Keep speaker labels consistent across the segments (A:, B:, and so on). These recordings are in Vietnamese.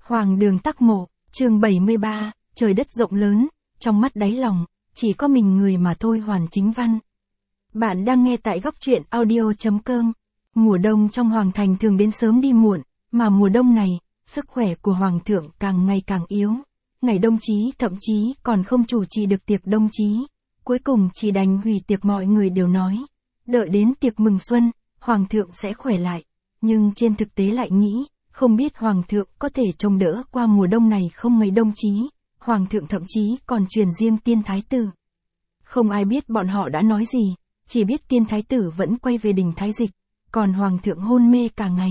A: Hoàng đường Tắc Mộ, chương 73, trời đất rộng lớn, trong mắt đáy lòng, chỉ có mình người mà thôi. Hoàn Chính Văn. Bạn đang nghe tại góc truyện audio.com. Mùa đông trong Hoàng thành thường đến sớm đi muộn, mà mùa đông này, sức khỏe của Hoàng thượng càng ngày càng yếu. Ngày đông chí thậm chí còn không chủ trì được tiệc đông chí. Cuối cùng chỉ đành hủy tiệc. Mọi người đều nói, đợi đến tiệc mừng xuân, Hoàng thượng sẽ khỏe lại. Nhưng trên thực tế lại nghĩ, không biết Hoàng thượng có thể chống đỡ qua mùa đông này không. Ngày đông chí, Hoàng thượng thậm chí còn truyền riêng tiên thái tử. Không ai biết bọn họ đã nói gì, chỉ biết tiên thái tử vẫn quay về đình Thái Dịch, còn Hoàng thượng hôn mê cả ngày.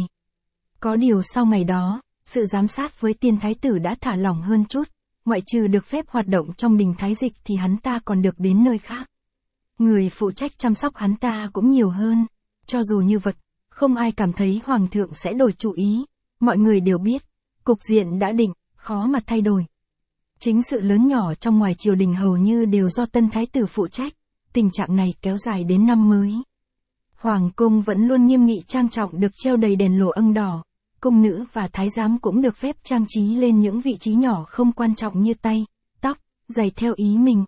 A: Có điều sau ngày đó, sự giám sát với tiên thái tử đã thả lỏng hơn chút, ngoại trừ được phép hoạt động trong đình Thái Dịch thì hắn ta còn được đến nơi khác. Người phụ trách chăm sóc hắn ta cũng nhiều hơn. Cho dù như vậy, không ai cảm thấy Hoàng thượng sẽ đổi chủ ý. Mọi người đều biết, cục diện đã định, khó mà thay đổi. Chính sự lớn nhỏ trong ngoài triều đình hầu như đều do tân thái tử phụ trách. Tình trạng này kéo dài đến năm mới. Hoàng cung vẫn luôn nghiêm nghị trang trọng, được treo đầy đèn lụa ưng đỏ. Cung nữ và thái giám cũng được phép trang trí lên những vị trí nhỏ không quan trọng như tay, tóc, giày theo ý mình.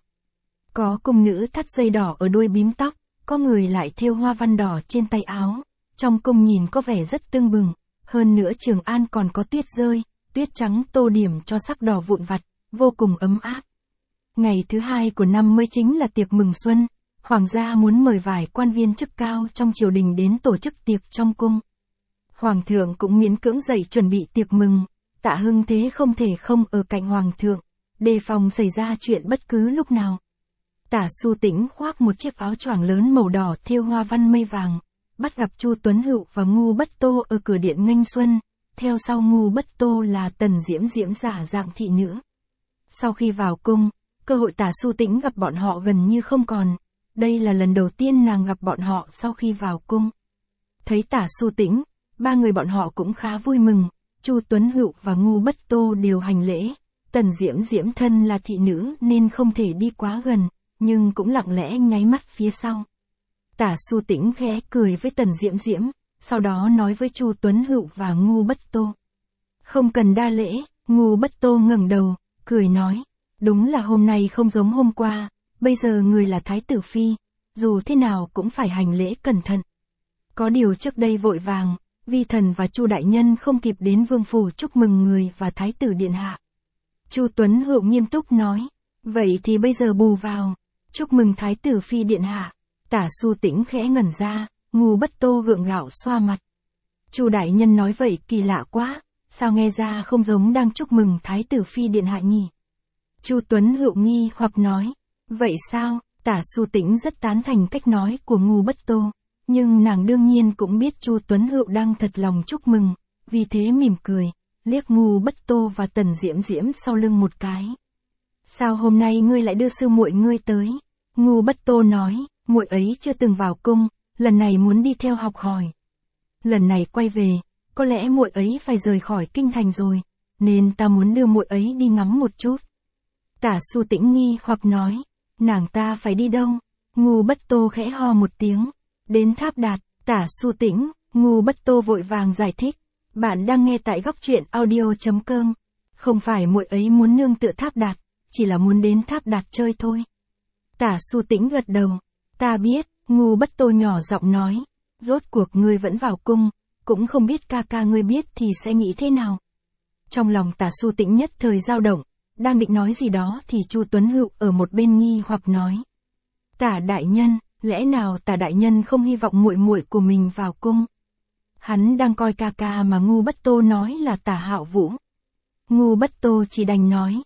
A: Có cung nữ thắt dây đỏ ở đuôi bím tóc, có người lại thêu hoa văn đỏ trên tay áo. Trong cung nhìn có vẻ rất tưng bừng. Hơn nữa Trường An còn có tuyết rơi, tuyết trắng tô điểm cho sắc đỏ vụn vặt, vô cùng ấm áp. Ngày thứ hai của năm mới chính là tiệc mừng xuân. Hoàng gia muốn mời vài quan viên chức cao trong triều đình đến tổ chức tiệc trong cung. Hoàng thượng cũng miễn cưỡng dậy chuẩn bị tiệc mừng. Tạ Hưng Thế không thể không ở cạnh Hoàng thượng, đề phòng xảy ra chuyện bất cứ lúc nào. Tả Xu Tĩnh khoác một chiếc áo choàng lớn màu đỏ thêu hoa văn mây vàng, bắt gặp Chu Tuấn Hựu và Ngu Bất Tô ở cửa điện nghênh xuân. Theo sau Ngu Bất Tô là Tần Diễm Diễm giả dạng thị nữ. Sau khi vào cung, cơ hội Tả Xu Tĩnh gặp bọn họ gần như không còn. Đây là lần đầu tiên nàng gặp bọn họ sau khi vào cung. Thấy Tả Xu Tĩnh, ba người bọn họ cũng khá vui mừng. Chu Tuấn Hựu và Ngu Bất Tô đều hành lễ. Tần Diễm Diễm thân là thị nữ nên không thể đi quá gần, nhưng cũng lặng lẽ nháy mắt phía sau. Tả Xu Tĩnh khẽ cười với Tần Diễm Diễm, sau đó nói với Chu Tuấn Hựu và Ngu Bất Tô. Không cần đa lễ. Ngu Bất Tô ngẩng đầu, cười nói, đúng là hôm nay không giống hôm qua, bây giờ người là Thái tử Phi, dù thế nào cũng phải hành lễ cẩn thận. Có điều trước đây vội vàng, Vi Thần và Chu Đại Nhân không kịp đến vương phủ chúc mừng người và Thái tử Điện Hạ. Chu Tuấn Hựu nghiêm túc nói, vậy thì bây giờ bù vào, chúc mừng Thái tử Phi Điện Hạ. Tả Xu Tĩnh khẽ ngẩn ra, Ngu Bất Tô gượng gạo xoa mặt. Chu Đại Nhân nói vậy kỳ lạ quá, sao nghe ra không giống đang chúc mừng Thái tử Phi Điện Hạ nhỉ? Chu Tuấn Hựu nghi hoặc nói, vậy sao? Tả Xu Tĩnh rất tán thành cách nói của Ngu Bất Tô, nhưng nàng đương nhiên cũng biết Chu Tuấn Hựu đang thật lòng chúc mừng, vì thế mỉm cười, liếc Ngu Bất Tô và Tần Diễm Diễm sau lưng một cái. Sao hôm nay ngươi lại đưa sư muội ngươi tới? Ngu Bất Tô nói, muội ấy chưa từng vào cung, lần này muốn đi theo học hỏi. Lần này quay về, có lẽ muội ấy phải rời khỏi kinh thành rồi, nên ta muốn đưa muội ấy đi ngắm một chút. Tả Xu Tĩnh nghi hoặc nói, nàng ta phải đi đâu? Ngu Bất Tô khẽ ho một tiếng, đến Tháp Đạt. Tả Xu Tĩnh. Ngu Bất Tô vội vàng giải thích, bạn đang nghe tại góc truyện audio.com. Không phải muội ấy muốn nương tựa Tháp Đạt, chỉ là muốn đến Tháp Đạt chơi thôi. Tả Xu Tĩnh gật đầu, ta biết. Ngu Bất Tô nhỏ giọng nói, rốt cuộc ngươi vẫn vào cung, cũng không biết ca ca ngươi biết thì sẽ nghĩ thế nào. Trong lòng Tả Xu Tĩnh nhất thời dao động, đang định nói gì đó thì Chu Tuấn Hựu ở một bên nghi hoặc nói, Tả đại nhân, lẽ nào Tả đại nhân không hy vọng muội muội của mình vào cung? Hắn đang coi ca ca mà Ngu Bất Tô nói là Tả Hạo Vũ. Ngu Bất Tô chỉ đành nói,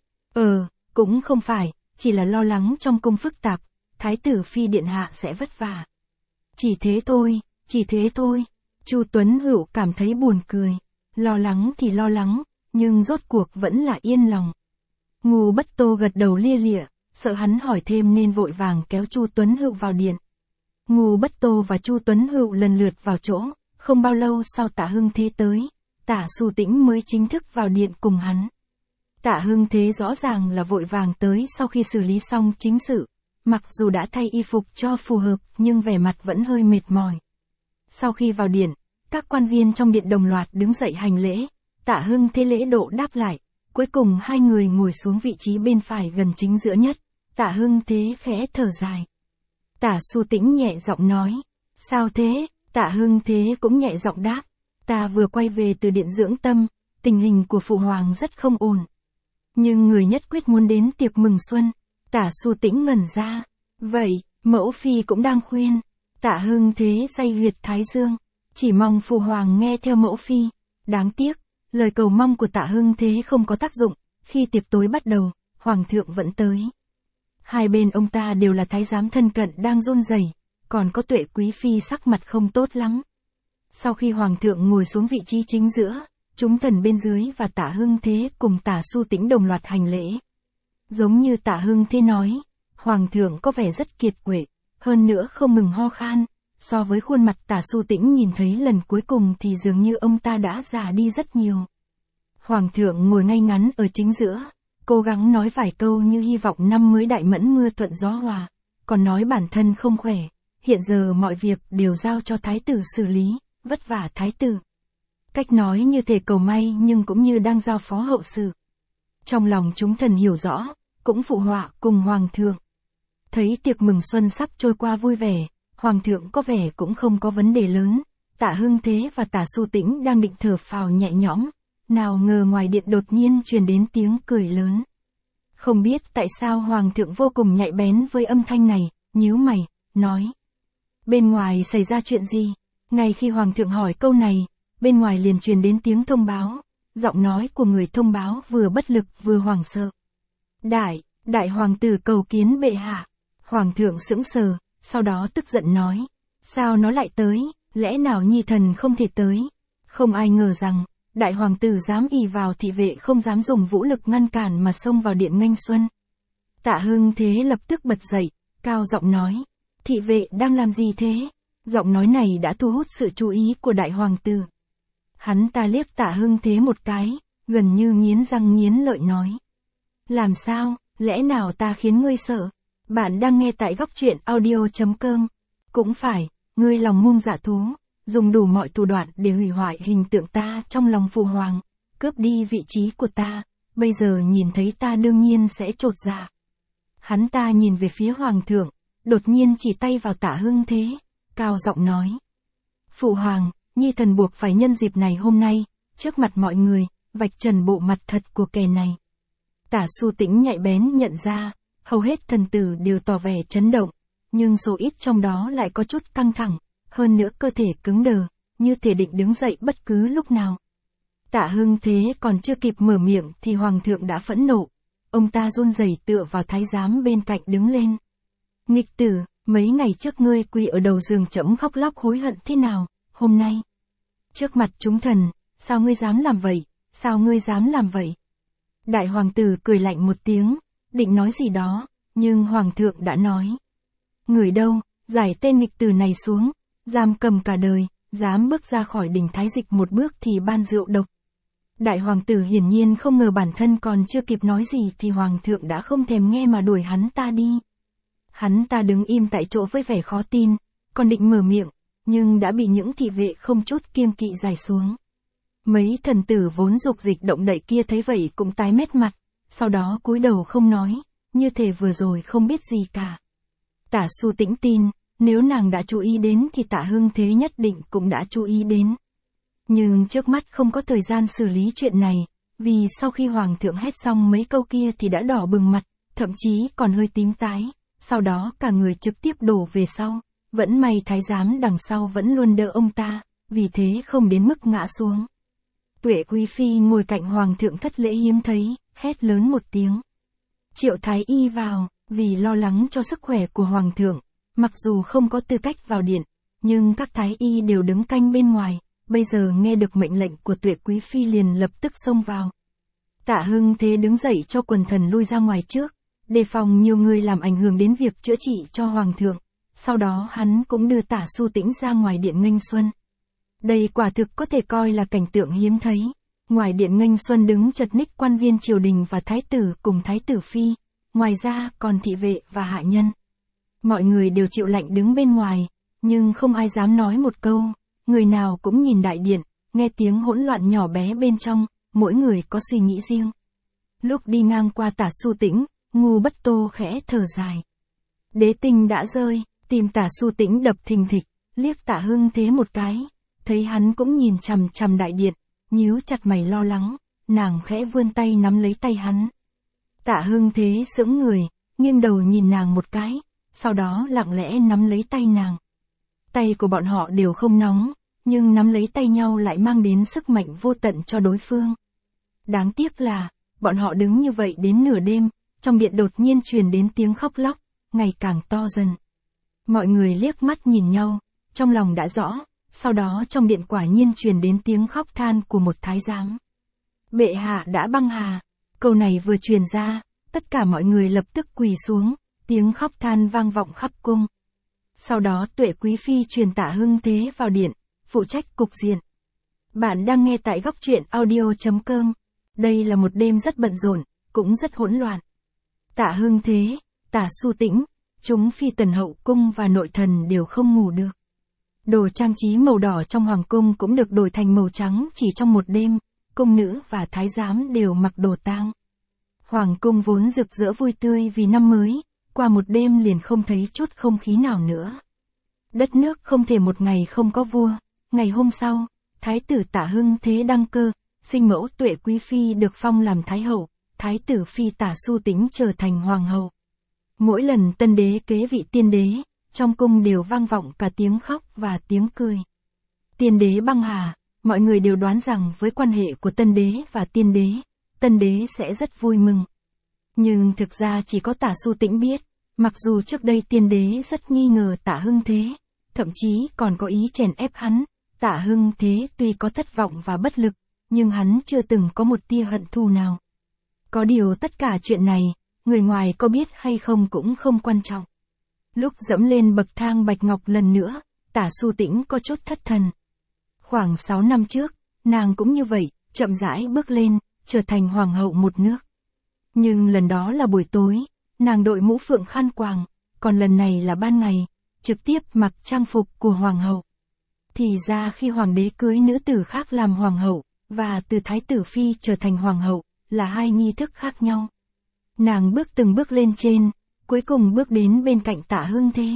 A: cũng không phải, chỉ là lo lắng trong cung phức tạp, Thái tử Phi Điện Hạ sẽ vất vả. Chỉ thế thôi, chỉ thế thôi. Chu Tuấn Hựu cảm thấy buồn cười, lo lắng thì lo lắng, nhưng rốt cuộc vẫn là yên lòng. Ngu Bất Tô gật đầu lia lịa, sợ hắn hỏi thêm nên vội vàng kéo Chu Tuấn Hựu vào điện. Ngu Bất Tô và Chu Tuấn Hựu lần lượt vào chỗ, không bao lâu sau Tạ Hưng Thế tới, Tả Xu Tĩnh mới chính thức vào điện cùng hắn. Tạ Hưng Thế rõ ràng là vội vàng tới sau khi xử lý xong chính sự, mặc dù đã thay y phục cho phù hợp nhưng vẻ mặt vẫn hơi mệt mỏi. Sau khi vào điện, các quan viên trong điện đồng loạt đứng dậy hành lễ, Tạ Hưng Thế lễ độ đáp lại. Cuối cùng hai người ngồi xuống vị trí bên phải gần chính giữa nhất. Tạ Hưng Thế khẽ thở dài. Tả Xu Tĩnh nhẹ giọng nói. Sao thế? Tạ Hưng Thế cũng nhẹ giọng đáp. Ta vừa quay về từ điện dưỡng tâm, tình hình của phụ hoàng rất không ổn. Nhưng người nhất quyết muốn đến tiệc mừng xuân. Tả Xu Tĩnh ngẩn ra. Vậy, mẫu phi cũng đang khuyên. Tạ Hưng Thế day huyệt thái dương. Chỉ mong phụ hoàng nghe theo mẫu phi. Đáng tiếc, lời cầu mong của Tạ Hưng Thế không có tác dụng. Khi tiệc tối bắt đầu, hoàng thượng vẫn tới. Hai bên ông ta đều là thái giám thân cận đang run rẩy, còn có Tuệ quý phi sắc mặt không tốt lắm. Sau khi hoàng thượng ngồi xuống vị trí chính giữa, chúng thần bên dưới và Tạ Hưng Thế cùng Tả Xu Tĩnh đồng loạt hành lễ. Giống như Tạ Hưng Thế nói, hoàng thượng có vẻ rất kiệt quệ, hơn nữa không ngừng ho khan. So với khuôn mặt Tả Xu Tĩnh nhìn thấy lần cuối cùng thì dường như ông ta đã già đi rất nhiều. Hoàng thượng ngồi ngay ngắn ở chính giữa, cố gắng nói vài câu như hy vọng năm mới đại mẫn mưa thuận gió hòa, còn nói bản thân không khỏe, hiện giờ mọi việc đều giao cho thái tử xử lý, vất vả thái tử. Cách nói như thể cầu may nhưng cũng như đang giao phó hậu sự. Trong lòng chúng thần hiểu rõ, cũng phụ họa cùng hoàng thượng. Thấy tiệc mừng xuân sắp trôi qua vui vẻ, hoàng thượng có vẻ cũng không có vấn đề lớn. Tạ Hưng Thế và Tả Xu Tĩnh đang định thở phào nhẹ nhõm, nào ngờ ngoài điện đột nhiên truyền đến tiếng cười lớn. Không biết tại sao hoàng thượng vô cùng nhạy bén với âm thanh này, nhíu mày, nói. Bên ngoài xảy ra chuyện gì? Ngay khi hoàng thượng hỏi câu này, bên ngoài liền truyền đến tiếng thông báo. Giọng nói của người thông báo vừa bất lực vừa hoảng sợ. Đại hoàng tử cầu kiến bệ hạ. Hoàng thượng sững sờ, sau đó tức giận nói. Sao nó lại tới, lẽ nào nhi thần không thể tới? Không ai ngờ rằng, đại hoàng tử dám ỷ vào thị vệ không dám dùng vũ lực ngăn cản mà xông vào điện nghênh xuân. Tạ Hưng Thế lập tức bật dậy, cao giọng nói. Thị vệ đang làm gì thế? Giọng nói này đã thu hút sự chú ý của đại hoàng tử. Hắn ta liếc Tạ Hưng Thế một cái, gần như nghiến răng nghiến lợi nói. Làm sao, lẽ nào ta khiến ngươi sợ? Bạn đang nghe tại góc truyện audio.com. Cũng phải, ngươi lòng ngông dạ thú, dùng đủ mọi thủ đoạn để hủy hoại hình tượng ta trong lòng phụ hoàng, cướp đi vị trí của ta, bây giờ nhìn thấy ta đương nhiên sẽ chột dạ. Hắn ta nhìn về phía hoàng thượng, đột nhiên chỉ tay vào Tạ Hưng Thế, cao giọng nói. Phụ hoàng, nhi thần buộc phải nhân dịp này hôm nay, trước mặt mọi người, vạch trần bộ mặt thật của kẻ này. Tả Xu Tĩnh nhạy bén nhận ra, hầu hết thần tử đều tỏ vẻ chấn động, nhưng số ít trong đó lại có chút căng thẳng, hơn nữa cơ thể cứng đờ, như thể định đứng dậy bất cứ lúc nào. Tạ Hưng Thế còn chưa kịp mở miệng thì hoàng thượng đã phẫn nộ, ông ta run rẩy tựa vào thái giám bên cạnh đứng lên. Nghịch tử, mấy ngày trước ngươi quỳ ở đầu giường trẫm khóc lóc hối hận thế nào, hôm nay, trước mặt chúng thần, sao ngươi dám làm vậy, sao ngươi dám làm vậy? Đại hoàng tử cười lạnh một tiếng, định nói gì đó, nhưng hoàng thượng đã nói. Người đâu, giải tên nghịch tử này xuống, giam cầm cả đời, dám bước ra khỏi đình Thái Dịch một bước thì ban rượu độc. Đại hoàng tử hiển nhiên không ngờ bản thân còn chưa kịp nói gì thì hoàng thượng đã không thèm nghe mà đuổi hắn ta đi. Hắn ta đứng im tại chỗ với vẻ khó tin, còn định mở miệng, nhưng đã bị những thị vệ không chút kiêng kỵ giày xuống. Mấy thần tử vốn dục dịch động đậy kia thấy vậy cũng tái mét mặt, sau đó cúi đầu không nói, như thể vừa rồi không biết gì cả. Tả Xu Tĩnh tin, nếu nàng đã chú ý đến thì Tạ Hưng Thế nhất định cũng đã chú ý đến. Nhưng trước mắt không có thời gian xử lý chuyện này, vì sau khi hoàng thượng hét xong mấy câu kia thì đã đỏ bừng mặt, thậm chí còn hơi tím tái, sau đó cả người trực tiếp đổ về sau. Vẫn may thái giám đằng sau vẫn luôn đỡ ông ta, vì thế không đến mức ngã xuống. Tuệ quý phi ngồi cạnh hoàng thượng thất lễ hiếm thấy, hét lớn một tiếng. Triệu thái y vào, vì lo lắng cho sức khỏe của hoàng thượng, mặc dù không có tư cách vào điện, nhưng các thái y đều đứng canh bên ngoài, bây giờ nghe được mệnh lệnh của Tuệ quý phi liền lập tức xông vào. Tạ Hưng Thế đứng dậy cho quần thần lui ra ngoài trước, đề phòng nhiều người làm ảnh hưởng đến việc chữa trị cho hoàng thượng. Sau đó hắn cũng đưa Tả Xu Tĩnh ra ngoài điện nghênh xuân. Đây quả thực có thể coi là cảnh tượng hiếm thấy. Ngoài điện nghênh xuân đứng chật ních quan viên triều đình và thái tử cùng thái tử phi, ngoài ra còn thị vệ và hạ nhân. Mọi người đều chịu lạnh đứng bên ngoài, nhưng không ai dám nói một câu, người nào cũng nhìn đại điện, nghe tiếng hỗn loạn nhỏ bé bên trong, mỗi người có suy nghĩ riêng. Lúc đi ngang qua Tả Xu Tĩnh, Ngu Bất Tô khẽ thở dài. Đế tinh đã rơi, tim Tả Xu Tĩnh đập thình thịch, liếc Tạ Hưng Thế một cái, thấy hắn cũng nhìn chằm chằm đại điện, nhíu chặt mày lo lắng, nàng khẽ vươn tay nắm lấy tay hắn. Tạ Hưng Thế sững người, nghiêng đầu nhìn nàng một cái, sau đó lặng lẽ nắm lấy tay nàng. Tay của bọn họ đều không nóng, nhưng nắm lấy tay nhau lại mang đến sức mạnh vô tận cho đối phương. Đáng tiếc là, bọn họ đứng như vậy đến nửa đêm, trong điện đột nhiên truyền đến tiếng khóc lóc, ngày càng to dần. Mọi người liếc mắt nhìn nhau, trong lòng đã rõ, sau đó trong điện quả nhiên truyền đến tiếng khóc than của một thái giám. Bệ hạ đã băng hà, câu này vừa truyền ra, tất cả mọi người lập tức quỳ xuống, tiếng khóc than vang vọng khắp cung. Sau đó Tuệ Quý Phi truyền Tạ Hưng Thế vào điện, phụ trách cục diện. Bạn đang nghe tại góc truyện audio.com. Đây là một đêm rất bận rộn, cũng rất hỗn loạn. Tạ Hưng Thế, Tả Xu Tĩnh, chúng phi tần hậu cung và nội thần đều không ngủ được. Đồ trang trí màu đỏ trong hoàng cung cũng được đổi thành màu trắng chỉ trong một đêm, cung nữ và thái giám đều mặc đồ tang. Hoàng cung vốn rực rỡ vui tươi vì năm mới, qua một đêm liền không thấy chút không khí nào nữa. Đất nước không thể một ngày không có vua. Ngày hôm sau, Thái tử Tạ Hưng Thế đăng cơ, sinh mẫu Tuệ Quý Phi được phong làm Thái hậu, Thái tử Phi Tả Xu Tĩnh trở thành Hoàng hậu. Mỗi lần tân đế kế vị tiên đế, trong cung đều vang vọng cả tiếng khóc và tiếng cười. Tiên đế băng hà, mọi người đều đoán rằng với quan hệ của tân đế và tiên đế, tân đế sẽ rất vui mừng. Nhưng thực ra chỉ có Tả Xu Tĩnh biết, mặc dù trước đây tiên đế rất nghi ngờ Tạ Hưng Thế, thậm chí còn có ý chèn ép hắn, Tạ Hưng Thế tuy có thất vọng và bất lực, nhưng hắn chưa từng có một tia hận thù nào. Có điều tất cả chuyện này, người ngoài có biết hay không cũng không quan trọng. Lúc dẫm lên bậc thang bạch ngọc lần nữa, Tả Xu Tĩnh có chút thất thần. Khoảng 6 năm trước, nàng cũng như vậy, chậm rãi bước lên, trở thành hoàng hậu một nước. Nhưng lần đó là buổi tối, nàng đội mũ phượng khăn quàng, còn lần này là ban ngày, trực tiếp mặc trang phục của hoàng hậu. Thì ra khi hoàng đế cưới nữ tử khác làm hoàng hậu, và từ thái tử phi trở thành hoàng hậu, là hai nghi thức khác nhau. Nàng bước từng bước lên trên, cuối cùng bước đến bên cạnh Tạ Hưng Thế.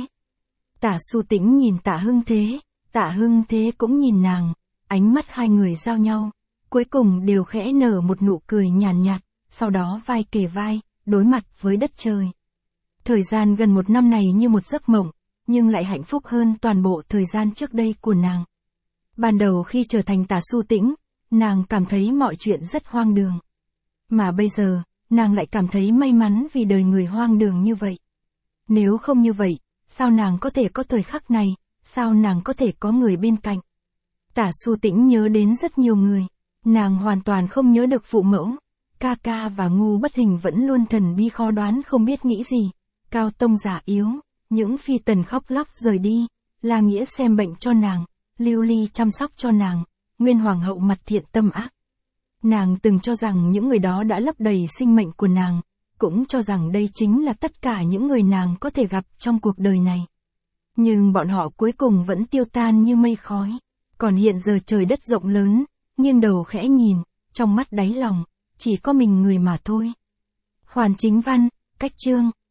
A: Tả Xu Tĩnh nhìn Tạ Hưng Thế, Tạ Hưng Thế cũng nhìn nàng, ánh mắt hai người giao nhau, cuối cùng đều khẽ nở một nụ cười nhàn nhạt, sau đó vai kề vai, đối mặt với đất trời. Thời gian gần một năm này như một giấc mộng, nhưng lại hạnh phúc hơn toàn bộ thời gian trước đây của nàng. Ban đầu khi trở thành Tả Xu Tĩnh, nàng cảm thấy mọi chuyện rất hoang đường. Mà bây giờ, nàng lại cảm thấy may mắn vì đời người hoang đường như vậy. Nếu không như vậy, sao nàng có thể có thời khắc này, sao nàng có thể có người bên cạnh. Tả Xu Tĩnh nhớ đến rất nhiều người, nàng hoàn toàn không nhớ được phụ mẫu, ca ca và Ngu Bất Hình vẫn luôn thần bi khó đoán không biết nghĩ gì, Cao Tông già yếu, những phi tần khóc lóc rời đi, La Nghĩa xem bệnh cho nàng, Lưu Ly chăm sóc cho nàng, Nguyên Hoàng hậu mặt thiện tâm ác. Nàng từng cho rằng những người đó đã lấp đầy sinh mệnh của nàng, cũng cho rằng đây chính là tất cả những người nàng có thể gặp trong cuộc đời này. Nhưng bọn họ cuối cùng vẫn tiêu tan như mây khói. Còn hiện giờ trời đất rộng lớn, nghiêng đầu khẽ nhìn, trong mắt đáy lòng, chỉ có mình người mà thôi. Hoàn Chính Văn, cách chương.